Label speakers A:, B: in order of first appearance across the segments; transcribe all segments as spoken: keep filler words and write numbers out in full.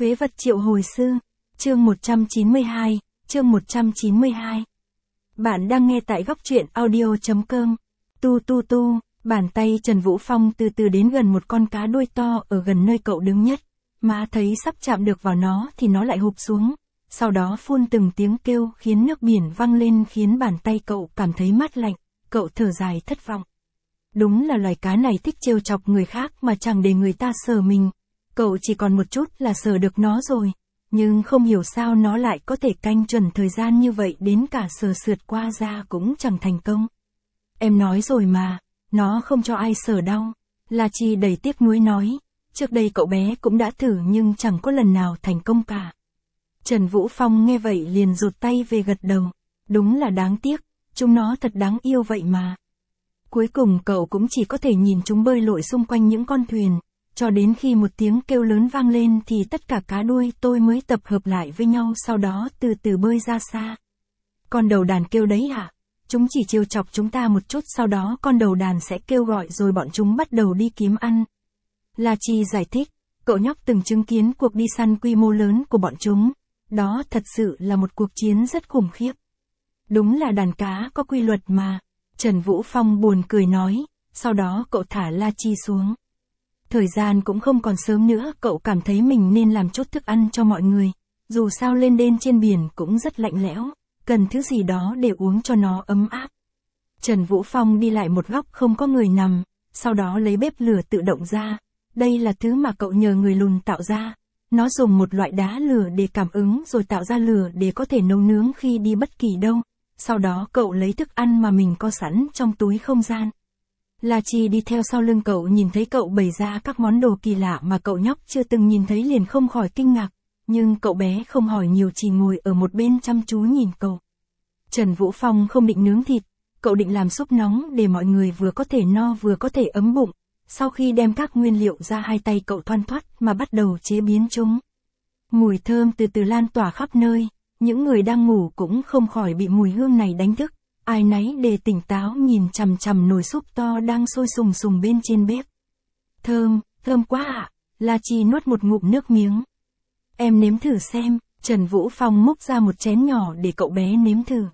A: Phế vật triệu hồi sư, chương một trăm chín mươi hai, chương một trăm chín mươi hai. Bạn đang nghe tại góc truyện audio.com. Tu tu tu, bàn tay Trần Vũ Phong từ từ đến gần một con cá đuôi to ở gần nơi cậu đứng nhất, mà thấy sắp chạm được vào nó thì nó lại hụp xuống, sau đó phun từng tiếng kêu khiến nước biển văng lên khiến bàn tay cậu cảm thấy mát lạnh, cậu thở dài thất vọng. Đúng là loài cá này thích trêu chọc người khác mà chẳng để người ta sờ mình. Cậu chỉ còn một chút là sờ được nó rồi, nhưng không hiểu sao nó lại có thể canh chuẩn thời gian như vậy, đến cả sờ sượt qua da cũng chẳng thành công. Em nói rồi mà, nó không cho ai sờ đâu. La Chi đầy tiếc nuối nói, trước đây cậu bé cũng đã thử nhưng chẳng có lần nào thành công cả. Trần Vũ Phong nghe vậy liền rụt tay về gật đầu, đúng là đáng tiếc, chúng nó thật đáng yêu vậy mà. Cuối cùng cậu cũng chỉ có thể nhìn chúng bơi lội xung quanh những con thuyền, cho đến khi một tiếng kêu lớn vang lên thì tất cả cá đuôi tôi mới tập hợp lại với nhau, sau đó từ từ bơi ra xa. Con đầu đàn kêu đấy hả? Chúng chỉ trêu chọc chúng ta một chút, sau đó con đầu đàn sẽ kêu gọi rồi bọn chúng bắt đầu đi kiếm ăn. La Chi giải thích, cậu nhóc từng chứng kiến cuộc đi săn quy mô lớn của bọn chúng, đó thật sự là một cuộc chiến rất khủng khiếp. Đúng là đàn cá có quy luật mà. Trần Vũ Phong buồn cười nói, sau đó cậu thả La Chi xuống. Thời gian cũng không còn sớm nữa, cậu cảm thấy mình nên làm chút thức ăn cho mọi người, dù sao lên đên trên biển cũng rất lạnh lẽo, cần thứ gì đó để uống cho nó ấm áp. Trần Vũ Phong đi lại một góc không có người nằm, sau đó lấy bếp lửa tự động ra, đây là thứ mà cậu nhờ người lùn tạo ra, nó dùng một loại đá lửa để cảm ứng rồi tạo ra lửa để có thể nấu nướng khi đi bất kỳ đâu. Sau đó cậu lấy thức ăn mà mình có sẵn trong túi không gian. La Chi đi theo sau lưng cậu, nhìn thấy cậu bày ra các món đồ kỳ lạ mà cậu nhóc chưa từng nhìn thấy liền không khỏi kinh ngạc, nhưng cậu bé không hỏi nhiều, chỉ ngồi ở một bên chăm chú nhìn cậu. Trần Vũ Phong không định nướng thịt, cậu định làm súp nóng để mọi người vừa có thể no vừa có thể ấm bụng. Sau khi đem các nguyên liệu ra, hai tay cậu thoăn thoắt mà bắt đầu chế biến chúng. Mùi thơm từ từ lan tỏa khắp nơi. Những người đang ngủ cũng không khỏi bị mùi hương này đánh thức, ai nấy để tỉnh táo nhìn chằm chằm nồi súp to đang sôi sùng sùng bên trên bếp. Thơm, thơm quá ạ, à. La Chi nuốt một ngụm nước miếng. Em nếm thử xem, Trần Vũ Phong múc ra một chén nhỏ để cậu bé nếm thử.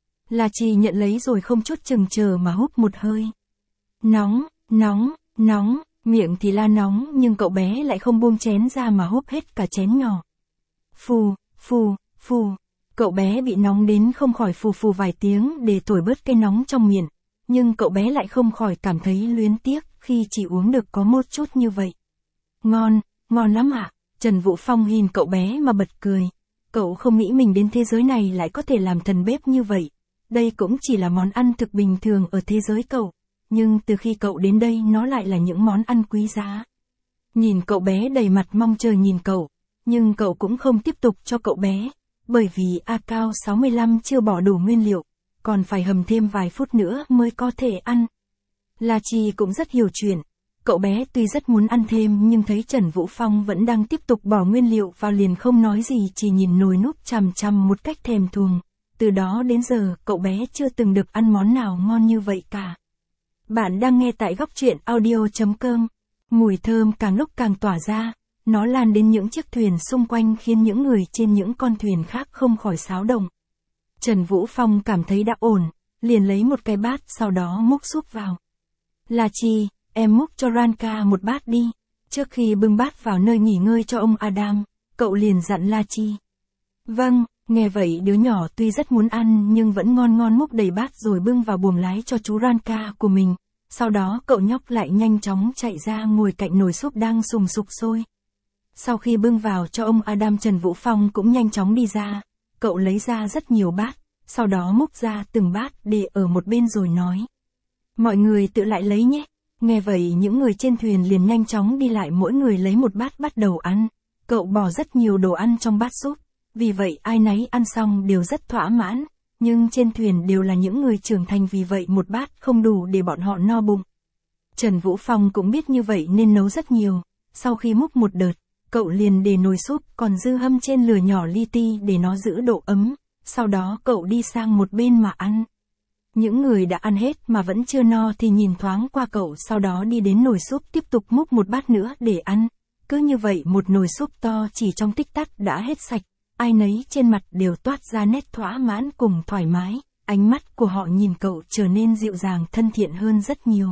A: La Chi nhận lấy rồi không chút chừng chờ mà húp một hơi. Nóng, nóng, nóng, miệng thì la nóng nhưng cậu bé lại không buông chén ra mà húp hết cả chén nhỏ. Phù, phù. Phù, cậu bé bị nóng đến không khỏi phù phù vài tiếng để thổi bớt cái nóng trong miệng, nhưng cậu bé lại không khỏi cảm thấy luyến tiếc khi chỉ uống được có một chút như vậy. Ngon, ngon lắm ạ, à? Trần Vũ Phong nhìn cậu bé mà bật cười. Cậu không nghĩ mình đến thế giới này lại có thể làm thần bếp như vậy. Đây cũng chỉ là món ăn thực bình thường ở thế giới cậu, nhưng từ khi cậu đến đây nó lại là những món ăn quý giá. Nhìn cậu bé đầy mặt mong chờ nhìn cậu, nhưng cậu cũng không tiếp tục cho cậu bé. Bởi vì A Cao sáu mươi lăm chưa bỏ đủ nguyên liệu, còn phải hầm thêm vài phút nữa mới có thể ăn. La Chi cũng rất hiểu chuyện, cậu bé tuy rất muốn ăn thêm nhưng thấy Trần Vũ Phong vẫn đang tiếp tục bỏ nguyên liệu vào liền không nói gì, chỉ nhìn nồi núp chằm chằm một cách thèm thuồng. Từ đó đến giờ cậu bé chưa từng được ăn món nào ngon như vậy cả. Bạn đang nghe tại góc truyện audio.com. Mùi thơm càng lúc càng tỏa ra. Nó lan đến những chiếc thuyền xung quanh khiến những người trên những con thuyền khác không khỏi xáo động. Trần Vũ Phong cảm thấy đã ổn, liền lấy một cái bát sau đó múc súp vào. La Chi, em múc cho Ranka một bát đi. Trước khi bưng bát vào nơi nghỉ ngơi cho ông Adam, cậu liền dặn La Chi. Vâng, nghe vậy đứa nhỏ tuy rất muốn ăn nhưng vẫn ngon ngon múc đầy bát rồi bưng vào buồng lái cho chú Ranka của mình. Sau đó cậu nhóc lại nhanh chóng chạy ra ngồi cạnh nồi súp đang sùng sục sôi. Sau khi bưng vào cho ông Adam, Trần Vũ Phong cũng nhanh chóng đi ra, cậu lấy ra rất nhiều bát, sau đó múc ra từng bát để ở một bên rồi nói. Mọi người tự lại lấy nhé. Nghe vậy những người trên thuyền liền nhanh chóng đi lại, mỗi người lấy một bát bắt đầu ăn. Cậu bỏ rất nhiều đồ ăn trong bát súp, vì vậy ai nấy ăn xong đều rất thỏa mãn, nhưng trên thuyền đều là những người trưởng thành, vì vậy một bát không đủ để bọn họ no bụng. Trần Vũ Phong cũng biết như vậy nên nấu rất nhiều, sau khi múc một đợt, cậu liền để nồi súp còn dư hâm trên lửa nhỏ li ti để nó giữ độ ấm, sau đó cậu đi sang một bên mà ăn. Những người đã ăn hết mà vẫn chưa no thì nhìn thoáng qua cậu, sau đó đi đến nồi súp tiếp tục múc một bát nữa để ăn. Cứ như vậy một nồi súp to chỉ trong tích tắc đã hết sạch, ai nấy trên mặt đều toát ra nét thỏa mãn cùng thoải mái, ánh mắt của họ nhìn cậu trở nên dịu dàng thân thiện hơn rất nhiều.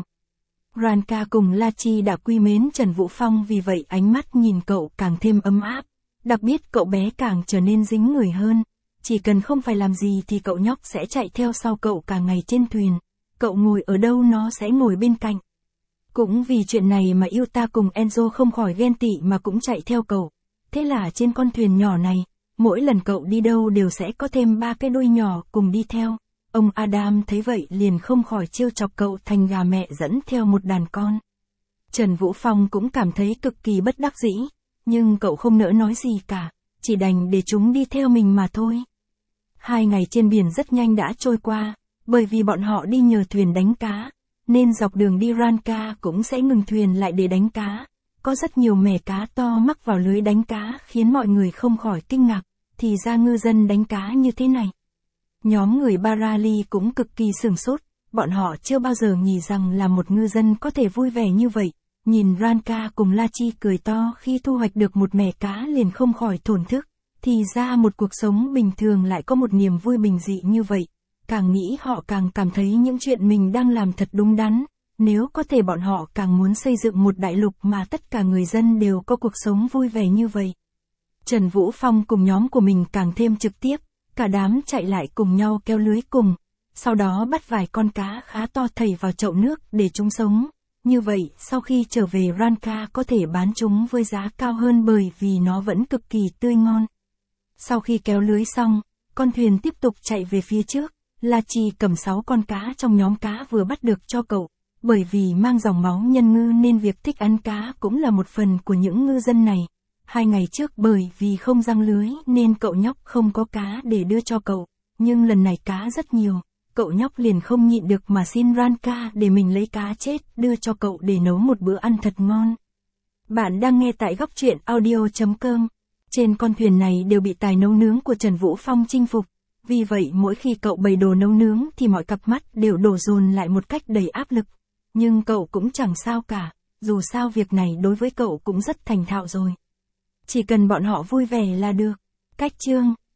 A: Ranka cùng La Chi đã quý mến Trần Vũ Phong vì vậy ánh mắt nhìn cậu càng thêm ấm áp, đặc biệt cậu bé càng trở nên dính người hơn, chỉ cần không phải làm gì thì cậu nhóc sẽ chạy theo sau cậu cả ngày trên thuyền, cậu ngồi ở đâu nó sẽ ngồi bên cạnh. Cũng vì chuyện này mà Yuta cùng Enzo không khỏi ghen tị mà cũng chạy theo cậu, thế là trên con thuyền nhỏ này, mỗi lần cậu đi đâu đều sẽ có thêm ba cái đuôi nhỏ cùng đi theo. Ông Adam thấy vậy liền không khỏi trêu chọc cậu thành gà mẹ dẫn theo một đàn con. Trần Vũ Phong cũng cảm thấy cực kỳ bất đắc dĩ, nhưng cậu không nỡ nói gì cả, chỉ đành để chúng đi theo mình mà thôi. Hai ngày trên biển rất nhanh đã trôi qua, bởi vì bọn họ đi nhờ thuyền đánh cá, nên dọc đường đi Ranka cũng sẽ ngừng thuyền lại để đánh cá. Có rất nhiều mẻ cá to mắc vào lưới đánh cá khiến mọi người không khỏi kinh ngạc, thì ra ngư dân đánh cá như thế này. Nhóm người Barali cũng cực kỳ sửng sốt, bọn họ chưa bao giờ nghĩ rằng là một ngư dân có thể vui vẻ như vậy. Nhìn Ranka cùng La Chi cười to khi thu hoạch được một mẻ cá liền không khỏi thổn thức, thì ra một cuộc sống bình thường lại có một niềm vui bình dị như vậy. Càng nghĩ họ càng cảm thấy những chuyện mình đang làm thật đúng đắn, nếu có thể bọn họ càng muốn xây dựng một đại lục mà tất cả người dân đều có cuộc sống vui vẻ như vậy. Trần Vũ Phong cùng nhóm của mình càng thêm trực tiếp, cả đám chạy lại cùng nhau kéo lưới cùng, sau đó bắt vài con cá khá to thảy vào chậu nước để chúng sống. Như vậy, sau khi trở về Ranka có thể bán chúng với giá cao hơn bởi vì nó vẫn cực kỳ tươi ngon. Sau khi kéo lưới xong, con thuyền tiếp tục chạy về phía trước, La Chi cầm sáu con cá trong nhóm cá vừa bắt được cho cậu, bởi vì mang dòng máu nhân ngư nên việc thích ăn cá cũng là một phần của những ngư dân này. Hai ngày trước bởi vì không giăng lưới nên cậu nhóc không có cá để đưa cho cậu, nhưng lần này cá rất nhiều, cậu nhóc liền không nhịn được mà xin Ranka để mình lấy cá chết đưa cho cậu để nấu một bữa ăn thật ngon. Bạn đang nghe tại góc truyện audio chấm com. Trên con thuyền này đều bị tài nấu nướng của Trần Vũ Phong chinh phục, vì vậy mỗi khi cậu bày đồ nấu nướng thì mọi cặp mắt đều đổ dồn lại một cách đầy áp lực. Nhưng cậu cũng chẳng sao cả, dù sao việc này đối với cậu cũng rất thành thạo rồi. Chỉ cần bọn họ vui vẻ là được. Cách chương